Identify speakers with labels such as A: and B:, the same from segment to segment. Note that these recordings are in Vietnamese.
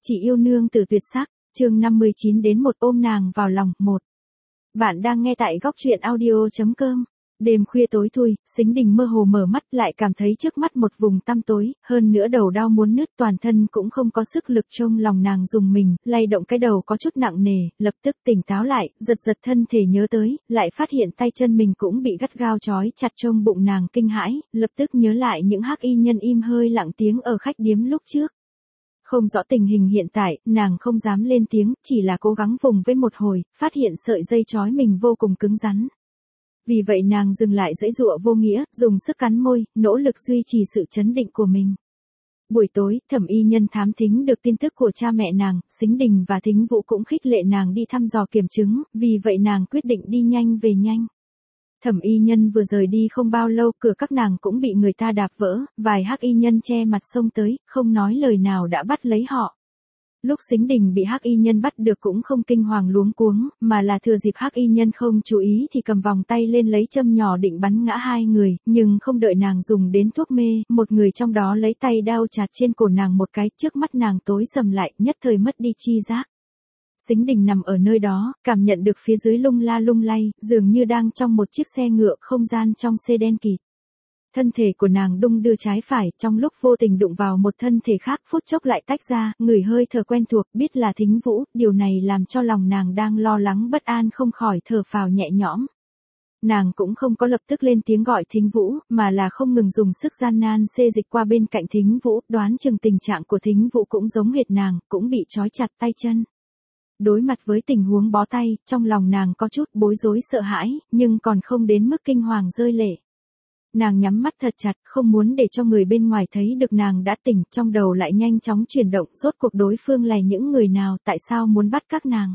A: Chị yêu nương tử tuyệt sắc, chương 59 đến một ôm nàng vào lòng, 1. Bạn đang nghe tại góc truyện audio.com. Đêm khuya tối thui, Sính Đình mơ hồ mở mắt lại cảm thấy trước mắt một vùng tăm tối, hơn nữa đầu đau muốn nứt, toàn thân cũng không có sức lực, trong lòng nàng rùng mình, lay động cái đầu có chút nặng nề, lập tức tỉnh táo lại, giật giật thân thể nhớ tới, lại phát hiện tay chân mình cũng bị gắt gao trói chặt, trong bụng nàng kinh hãi, lập tức nhớ lại những hắc y nhân im hơi lặng tiếng ở khách điếm lúc trước. Không rõ tình hình hiện tại, nàng không dám lên tiếng, chỉ là cố gắng vùng với một hồi, phát hiện sợi dây trói mình vô cùng cứng rắn. Vì vậy nàng dừng lại giãy giụa vô nghĩa, dùng sức cắn môi, nỗ lực duy trì sự trấn định của mình. Buổi tối, Thẩm y nhân thám thính được tin tức của cha mẹ nàng, Sính Đình và Thính Vũ cũng khích lệ nàng đi thăm dò kiểm chứng, vì vậy nàng quyết định đi nhanh về nhanh. Thẩm y nhân vừa rời đi không bao lâu, cửa các nàng cũng bị người ta đạp vỡ, vài hắc y nhân che mặt xông tới, không nói lời nào đã bắt lấy họ. Lúc Sính Đình bị hắc y nhân bắt được cũng không kinh hoàng luống cuống, mà là thừa dịp hắc y nhân không chú ý thì cầm vòng tay lên lấy châm nhỏ định bắn ngã hai người, nhưng không đợi nàng dùng đến thuốc mê, một người trong đó lấy tay đao chặt trên cổ nàng một cái, trước mắt nàng tối sầm lại, nhất thời mất đi chi giác. Sính Đình nằm ở nơi đó, cảm nhận được phía dưới lung la lung lay, dường như đang trong một chiếc xe ngựa, không gian trong xe đen kịt. Thân thể của nàng đung đưa trái phải, trong lúc vô tình đụng vào một thân thể khác, phút chốc lại tách ra, ngửi hơi thở quen thuộc, biết là Thính Vũ, điều này làm cho lòng nàng đang lo lắng bất an không khỏi thở phào nhẹ nhõm. Nàng cũng không có lập tức lên tiếng gọi Thính Vũ, mà là không ngừng dùng sức gian nan xê dịch qua bên cạnh Thính Vũ, đoán chừng tình trạng của Thính Vũ cũng giống hệt nàng, cũng bị trói chặt tay chân. Đối mặt với tình huống bó tay, trong lòng nàng có chút bối rối sợ hãi, nhưng còn không đến mức kinh hoàng rơi lệ. Nàng nhắm mắt thật chặt, không muốn để cho người bên ngoài thấy được nàng đã tỉnh, trong đầu lại nhanh chóng chuyển động, rốt cuộc đối phương là những người nào, tại sao muốn bắt các nàng?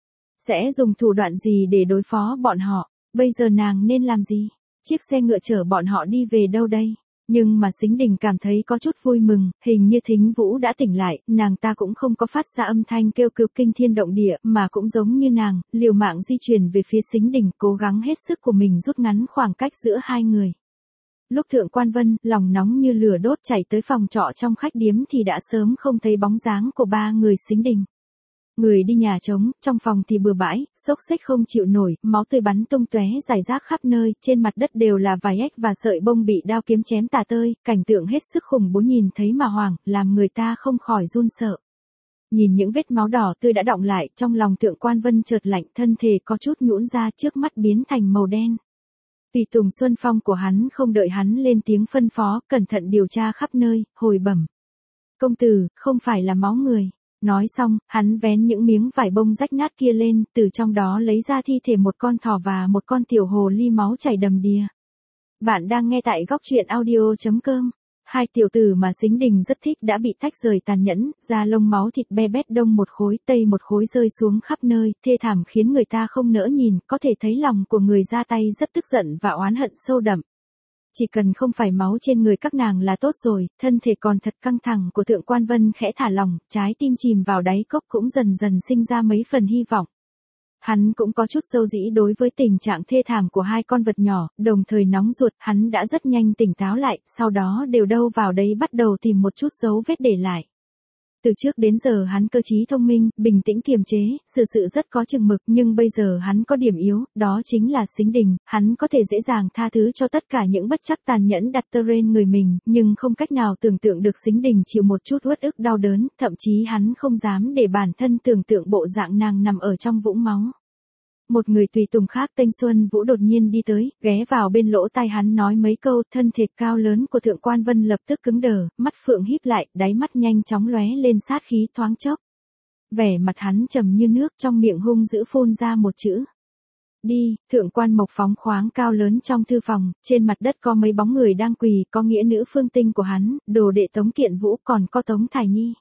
A: Sẽ dùng thủ đoạn gì để đối phó bọn họ? Bây giờ nàng nên làm gì? Chiếc xe ngựa chở bọn họ đi về đâu đây? Nhưng mà Sính Đình cảm thấy có chút vui mừng, hình như Thính Vũ đã tỉnh lại, nàng ta cũng không có phát ra âm thanh kêu cứu kinh thiên động địa, mà cũng giống như nàng, liều mạng di chuyển về phía Sính Đình, cố gắng hết sức của mình rút ngắn khoảng cách giữa hai người. Lúc Thượng Quan Vân, lòng nóng như lửa đốt chạy tới phòng trọ trong khách điếm thì đã sớm không thấy bóng dáng của ba người Sính Đình. Người đi nhà trống, trong phòng thì bừa bãi, xốc xếch không chịu nổi, máu tươi bắn tung tóe rải rác khắp nơi, trên mặt đất đều là vài ếch và sợi bông bị đao kiếm chém tả tơi, cảnh tượng hết sức khủng bố nhìn thấy mà hoảng, làm người ta không khỏi run sợ. Nhìn những vết máu đỏ tươi đã đọng lại, trong lòng Thượng Quan Vân chợt lạnh, thân thể có chút nhũn ra, trước mắt biến thành màu đen. Tùy tùng Xuân Phong của hắn không đợi hắn lên tiếng phân phó, cẩn thận điều tra khắp nơi, hồi bẩm. Công tử, không phải là máu người. Nói xong, hắn vén những miếng vải bông rách nát kia lên, từ trong đó lấy ra thi thể một con thỏ và một con tiểu hồ ly máu chảy đầm đìa. Bạn đang nghe tại góc truyện audio.com. Hai tiểu tử mà Sính Đình rất thích đã bị tách rời tàn nhẫn, da lông máu thịt be bét đông một khối tây một khối rơi xuống khắp nơi, thê thảm khiến người ta không nỡ nhìn, có thể thấy lòng của người ra tay rất tức giận và oán hận sâu đậm. Chỉ cần không phải máu trên người các nàng là tốt rồi, thân thể còn thật căng thẳng của Thượng Quan Vân khẽ thả lỏng, trái tim chìm vào đáy cốc cũng dần dần sinh ra mấy phần hy vọng. Hắn cũng có chút dâu dĩ đối với tình trạng thê thảm của hai con vật nhỏ, đồng thời nóng ruột, hắn đã rất nhanh tỉnh táo lại, sau đó đều đâu vào đấy bắt đầu tìm một chút dấu vết để lại. Từ trước đến giờ hắn cơ trí thông minh, bình tĩnh kiềm chế, xử sự rất có chừng mực, nhưng bây giờ hắn có điểm yếu, đó chính là Sính Đình, hắn có thể dễ dàng tha thứ cho tất cả những bất trắc tàn nhẫn đặt trên người mình, nhưng không cách nào tưởng tượng được Sính Đình chịu một chút uất ức đau đớn, thậm chí hắn không dám để bản thân tưởng tượng bộ dạng nàng nằm ở trong vũng máu. Một người tùy tùng khác tên Xuân Vũ đột nhiên đi tới, ghé vào bên lỗ tai hắn nói mấy câu, thân thể cao lớn của Thượng Quan Vân lập tức cứng đờ, mắt phượng híp lại, đáy mắt nhanh chóng lóe lên sát khí thoáng chốc. Vẻ mặt hắn trầm như nước, trong miệng hung dữ phun ra một chữ. Đi, Thượng Quan Mộc phóng khoáng cao lớn trong thư phòng, trên mặt đất có mấy bóng người đang quỳ, có nghĩa nữ Phương Tinh của hắn, đồ đệ Tống Kiện Vũ, còn có Tống Thải Nhi.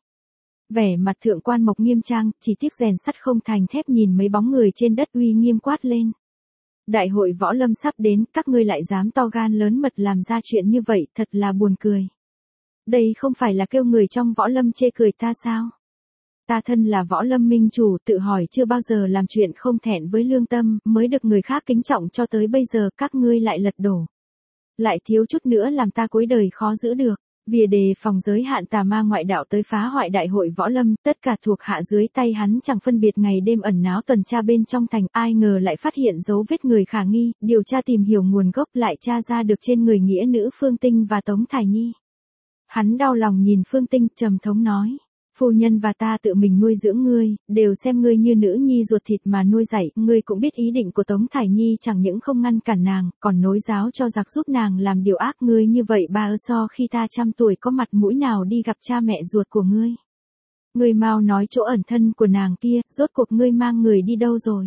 A: Vẻ mặt Thượng Quan Mộc nghiêm trang, chỉ tiếc rèn sắt không thành thép, nhìn mấy bóng người trên đất uy nghiêm quát lên. Đại hội võ lâm sắp đến, các ngươi lại dám to gan lớn mật làm ra chuyện như vậy, thật là buồn cười. Đây không phải là kêu người trong võ lâm chê cười ta sao? Ta thân là võ lâm minh chủ, tự hỏi chưa bao giờ làm chuyện không thẹn với lương tâm, mới được người khác kính trọng cho tới bây giờ, các ngươi lại lật đổ. Lại thiếu chút nữa làm ta cuối đời khó giữ được. Vì đề phòng giới hạn tà ma ngoại đạo tới phá hoại đại hội võ lâm, tất cả thuộc hạ dưới tay hắn chẳng phân biệt ngày đêm ẩn náu tuần tra bên trong thành, ai ngờ lại phát hiện dấu vết người khả nghi, điều tra tìm hiểu nguồn gốc lại tra ra được trên người nghĩa nữ Phương Tinh và Tống Thải Nhi. Hắn đau lòng nhìn Phương Tinh, trầm thống nói. Phu nhân và ta tự mình nuôi dưỡng ngươi, đều xem ngươi như nữ nhi ruột thịt mà nuôi dạy, ngươi cũng biết ý định của Tống Thải Nhi chẳng những không ngăn cản nàng, còn nối giáo cho giặc giúp nàng làm điều ác, ngươi như vậy ba so khi ta trăm tuổi có mặt mũi nào đi gặp cha mẹ ruột của ngươi. Ngươi mau nói chỗ ẩn thân của nàng kia, rốt cuộc ngươi mang người đi đâu rồi.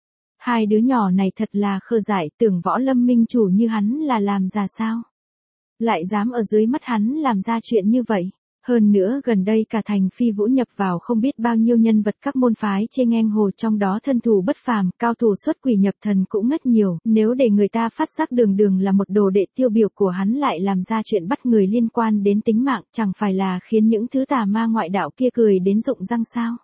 A: Hai đứa nhỏ này thật là khờ dại, tưởng võ lâm minh chủ như hắn là làm già sao. Lại dám ở dưới mắt hắn làm ra chuyện như vậy. Hơn nữa gần đây cả thành Phi Vũ nhập vào không biết bao nhiêu nhân vật các môn phái trên ngang hồ, trong đó thân thủ bất phàm, cao thủ xuất quỷ nhập thần cũng ngất nhiều, nếu để người ta phát giác đường đường là một đồ đệ tiêu biểu của hắn lại làm ra chuyện bắt người liên quan đến tính mạng, chẳng phải là khiến những thứ tà ma ngoại đạo kia cười đến rụng răng sao.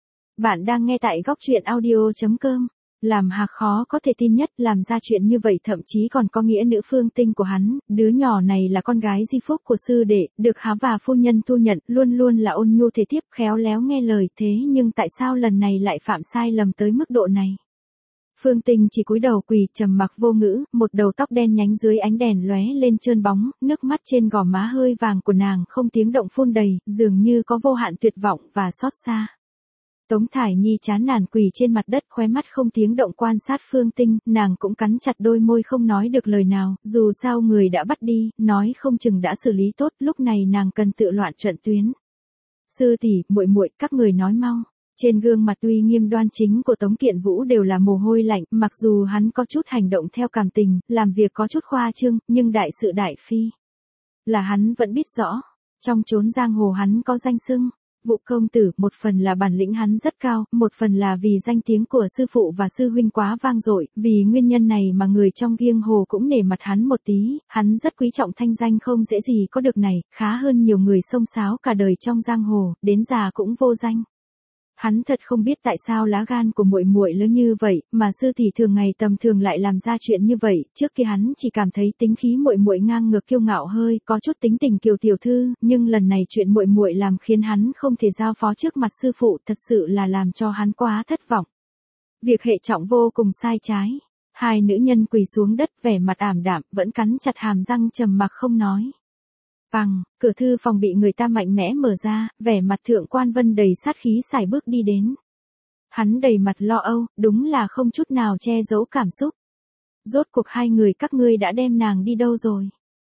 A: Bạn đang nghe tại góc truyện audio.com. Làm Hạc khó có thể tin nhất, làm ra chuyện như vậy thậm chí còn có nghĩa nữ Phương Tinh của hắn, đứa nhỏ này là con gái di phúc của sư đệ, được Há và phu nhân thu nhận, luôn luôn là ôn nhu thể tiếp, khéo léo nghe lời, thế nhưng tại sao lần này lại phạm sai lầm tới mức độ này? Phương Tinh chỉ cúi đầu quỳ, trầm mặc vô ngữ, một đầu tóc đen nhánh dưới ánh đèn lóe lên trơn bóng, nước mắt trên gò má hơi vàng của nàng không tiếng động phun đầy, dường như có vô hạn tuyệt vọng và xót xa. Tống Thải Nhi chán nản quỳ trên mặt đất, khóe mắt không tiếng động quan sát Phương Tinh, nàng cũng cắn chặt đôi môi không nói được lời nào, dù sao người đã bắt đi, nói không chừng đã xử lý tốt, lúc này nàng cần tự loạn trận tuyến. Sư tỷ, muội muội, các người nói mau. Trên gương mặt uy nghiêm đoan chính của Tống Kiện Vũ đều là mồ hôi lạnh, mặc dù hắn có chút hành động theo cảm tình, làm việc có chút khoa trương, nhưng đại sự đại phi là hắn vẫn biết rõ, trong chốn giang hồ hắn có danh xưng. Vũ công tử, một phần là bản lĩnh hắn rất cao, một phần là vì danh tiếng của sư phụ và sư huynh quá vang dội, vì nguyên nhân này mà người trong giang hồ cũng nể mặt hắn một tí, hắn rất quý trọng thanh danh không dễ gì có được này, khá hơn nhiều người xông xáo cả đời trong giang hồ, đến già cũng vô danh. Hắn thật không biết tại sao lá gan của muội muội lớn như vậy, mà sư tỷ thường ngày tầm thường lại làm ra chuyện như vậy, trước kia hắn chỉ cảm thấy tính khí muội muội ngang ngược kiêu ngạo hơi, có chút tính tình kiều tiểu thư, nhưng lần này chuyện muội muội làm khiến hắn không thể giao phó trước mặt sư phụ, thật sự là làm cho hắn quá thất vọng. Việc hệ trọng vô cùng sai trái. Hai nữ nhân quỳ xuống đất, vẻ mặt ảm đạm, vẫn cắn chặt hàm răng trầm mặc không nói. Bằng, cửa thư phòng bị người ta mạnh mẽ mở ra, vẻ mặt Thượng Quan Vân đầy sát khí sải bước đi đến. Hắn đầy mặt lo âu, đúng là không chút nào che giấu cảm xúc. Rốt cuộc hai người các ngươi đã đem nàng đi đâu rồi?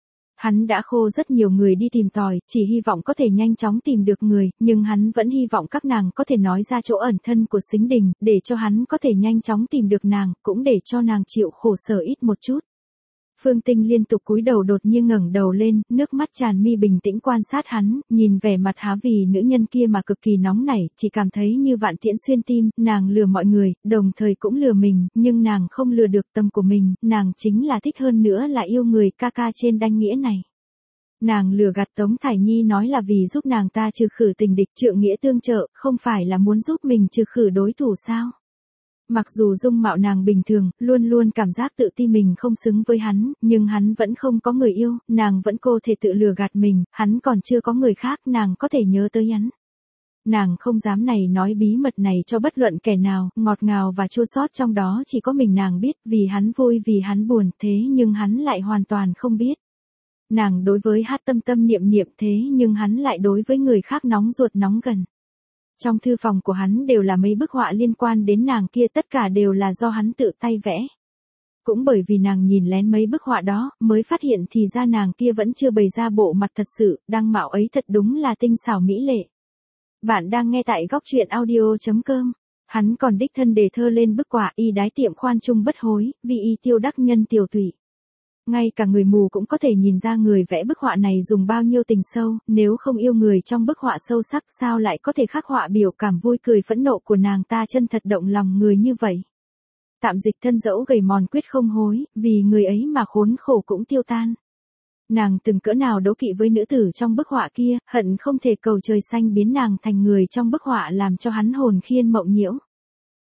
A: Hắn đã khô rất nhiều người đi tìm tòi, chỉ hy vọng có thể nhanh chóng tìm được người, nhưng hắn vẫn hy vọng các nàng có thể nói ra chỗ ẩn thân của Sính Đình, để cho hắn có thể nhanh chóng tìm được nàng, cũng để cho nàng chịu khổ sở ít một chút. Phương Tinh liên tục cúi đầu đột nhiên ngẩng đầu lên, nước mắt tràn mi bình tĩnh quan sát hắn, nhìn vẻ mặt Há vì nữ nhân kia mà cực kỳ nóng nảy, chỉ cảm thấy như vạn tiễn xuyên tim, nàng lừa mọi người, đồng thời cũng lừa mình, nhưng nàng không lừa được tâm của mình, nàng chính là thích hơn nữa là yêu người ca ca trên đanh nghĩa này. Nàng lừa gạt Tống Thải Nhi nói là vì giúp nàng ta trừ khử tình địch, trượng nghĩa tương trợ, không phải là muốn giúp mình trừ khử đối thủ sao? Mặc dù dung mạo nàng bình thường, luôn luôn cảm giác tự ti mình không xứng với hắn, nhưng hắn vẫn không có người yêu, nàng vẫn có thể tự lừa gạt mình, hắn còn chưa có người khác, nàng có thể nhớ tới hắn. Nàng không dám này nói bí mật này cho bất luận kẻ nào, ngọt ngào và chua xót trong đó chỉ có mình nàng biết, vì hắn vui vì hắn buồn, thế nhưng hắn lại hoàn toàn không biết. Nàng đối với Hát tâm tâm niệm niệm, thế nhưng hắn lại đối với người khác nóng ruột nóng gần. Trong thư phòng của hắn đều là mấy bức họa liên quan đến nàng kia, tất cả đều là do hắn tự tay vẽ. Cũng bởi vì nàng nhìn lén mấy bức họa đó, mới phát hiện thì ra nàng kia vẫn chưa bày ra bộ mặt thật sự, đăng mạo ấy thật đúng là tinh xảo mỹ lệ. Bạn đang nghe tại góc truyện audio.com. Hắn còn đích thân đề thơ lên bức họa y đái tiệm khoan trung bất hối, vì y tiêu đắc nhân tiểu tụy. Ngay cả người mù cũng có thể nhìn ra người vẽ bức họa này dùng bao nhiêu tình sâu, nếu không yêu người trong bức họa sâu sắc sao lại có thể khắc họa biểu cảm vui cười phẫn nộ của nàng ta chân thật động lòng người như vậy. Tạm dịch thân dẫu gầy mòn quyết không hối, vì người ấy mà khốn khổ cũng tiêu tan. Nàng từng cỡ nào đố kỵ với nữ tử trong bức họa kia, hận không thể cầu trời xanh biến nàng thành người trong bức họa làm cho hắn hồn khiên mộng nhiễu.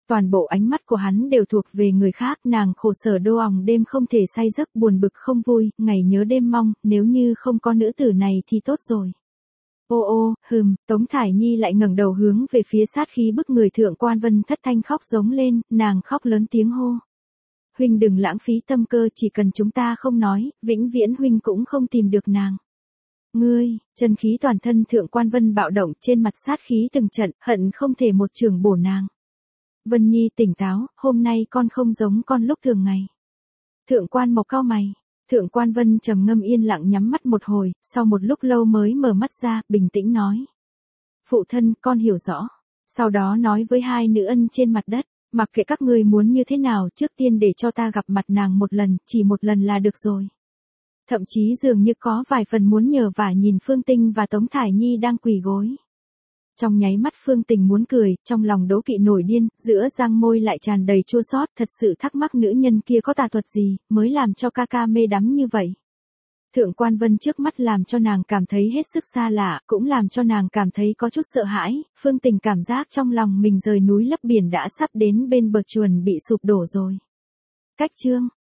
A: Toàn bộ ánh mắt của hắn đều thuộc về người khác, nàng khổ sở đô òng đêm không thể say giấc, buồn bực không vui, ngày nhớ đêm mong, nếu như không có nữ tử này thì tốt rồi. Ô ô, Tống Thải Nhi lại ngẩng đầu hướng về phía sát khí bức người Thượng Quan Vân, thất thanh khóc giống lên, nàng khóc lớn tiếng hô. Huynh đừng lãng phí tâm cơ, chỉ cần chúng ta không nói, vĩnh viễn huynh cũng không tìm được nàng. Ngươi, chân khí toàn thân Thượng Quan Vân bạo động, trên mặt sát khí từng trận, hận không thể một trường bổ nàng. Vân Nhi tỉnh táo, hôm nay con không giống con lúc thường ngày. Thượng Quan Mộc cau mày. Thượng Quan Vân trầm ngâm yên lặng nhắm mắt một hồi, sau một lúc lâu mới mở mắt ra, bình tĩnh nói. Phụ thân, con hiểu rõ. Sau đó nói với hai nữ ân trên mặt đất, mặc kệ các ngươi muốn như thế nào, trước tiên để cho ta gặp mặt nàng một lần, chỉ một lần là được rồi. Thậm chí dường như có vài phần muốn nhờ vả nhìn Phương Tinh và Tống Thải Nhi đang quỳ gối. Trong nháy mắt Phương Tình muốn cười, trong lòng đố kỵ nổi điên, giữa răng môi lại tràn đầy chua xót, thật sự thắc mắc nữ nhân kia có tà thuật gì, mới làm cho ca ca mê đắm như vậy. Thượng Quan Vân trước mắt làm cho nàng cảm thấy hết sức xa lạ, cũng làm cho nàng cảm thấy có chút sợ hãi, Phương Tình cảm giác trong lòng mình rời núi lấp biển đã sắp đến bên bờ chuẩn bị sụp đổ rồi. Cách chương